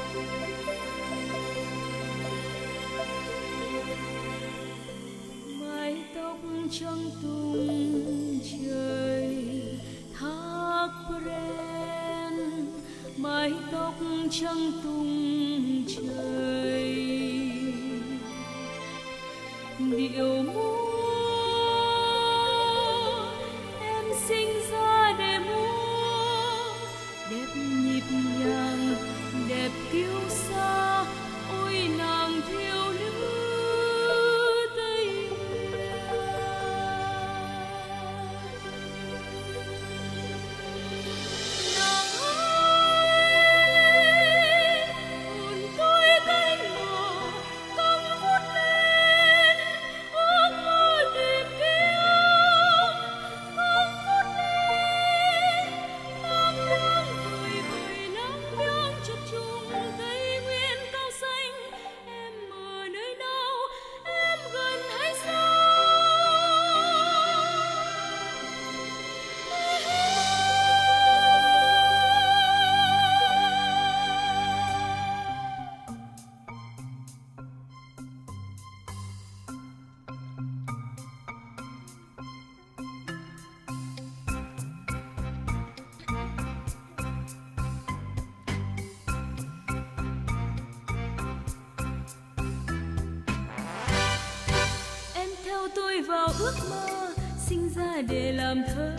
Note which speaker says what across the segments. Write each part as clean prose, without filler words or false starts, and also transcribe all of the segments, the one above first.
Speaker 1: mái tóc trắng tung trời thác pren, mái tóc trắng tung trời điệu múa, em sinh ra để múa đẹp nhịp nhàng đẹp kiêu sa, ôi nàng thiếu nữ Tây tôi vào ước mơ sinh ra để làm thơ,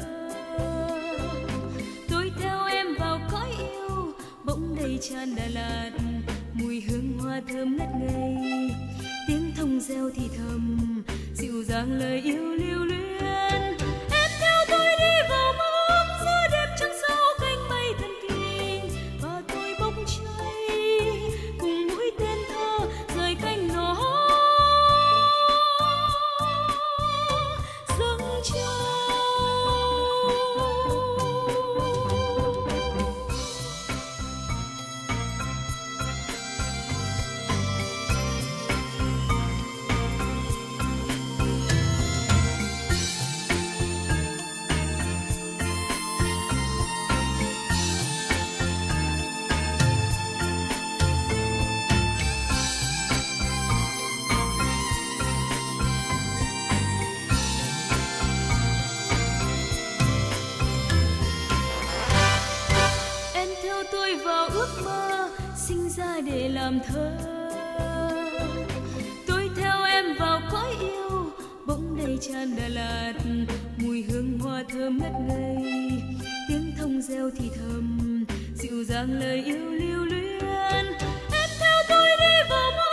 Speaker 1: tôi theo em vào cõi yêu bỗng đầy tràn Đà Lạt, mùi hương hoa thơm ngất ngây, tiếng thông reo thì thầm dịu dàng lời yêu lưu luyến. Em theo tôi đi vào mơ ước giữa đêm trăng sao cánh mây thần kỳ, và tôi bốc cháy cùng mũi tên thơ rời cánh nó tôi vào ước mơ sinh ra để làm thơ, tôi theo em vào cõi yêu bỗng đầy tràn Đà Lạt, mùi hương hoa thơm ngất ngây, tiếng thông reo thì thầm dịu dàng lời yêu lưu luyến. Em theo tôi đi vào mơ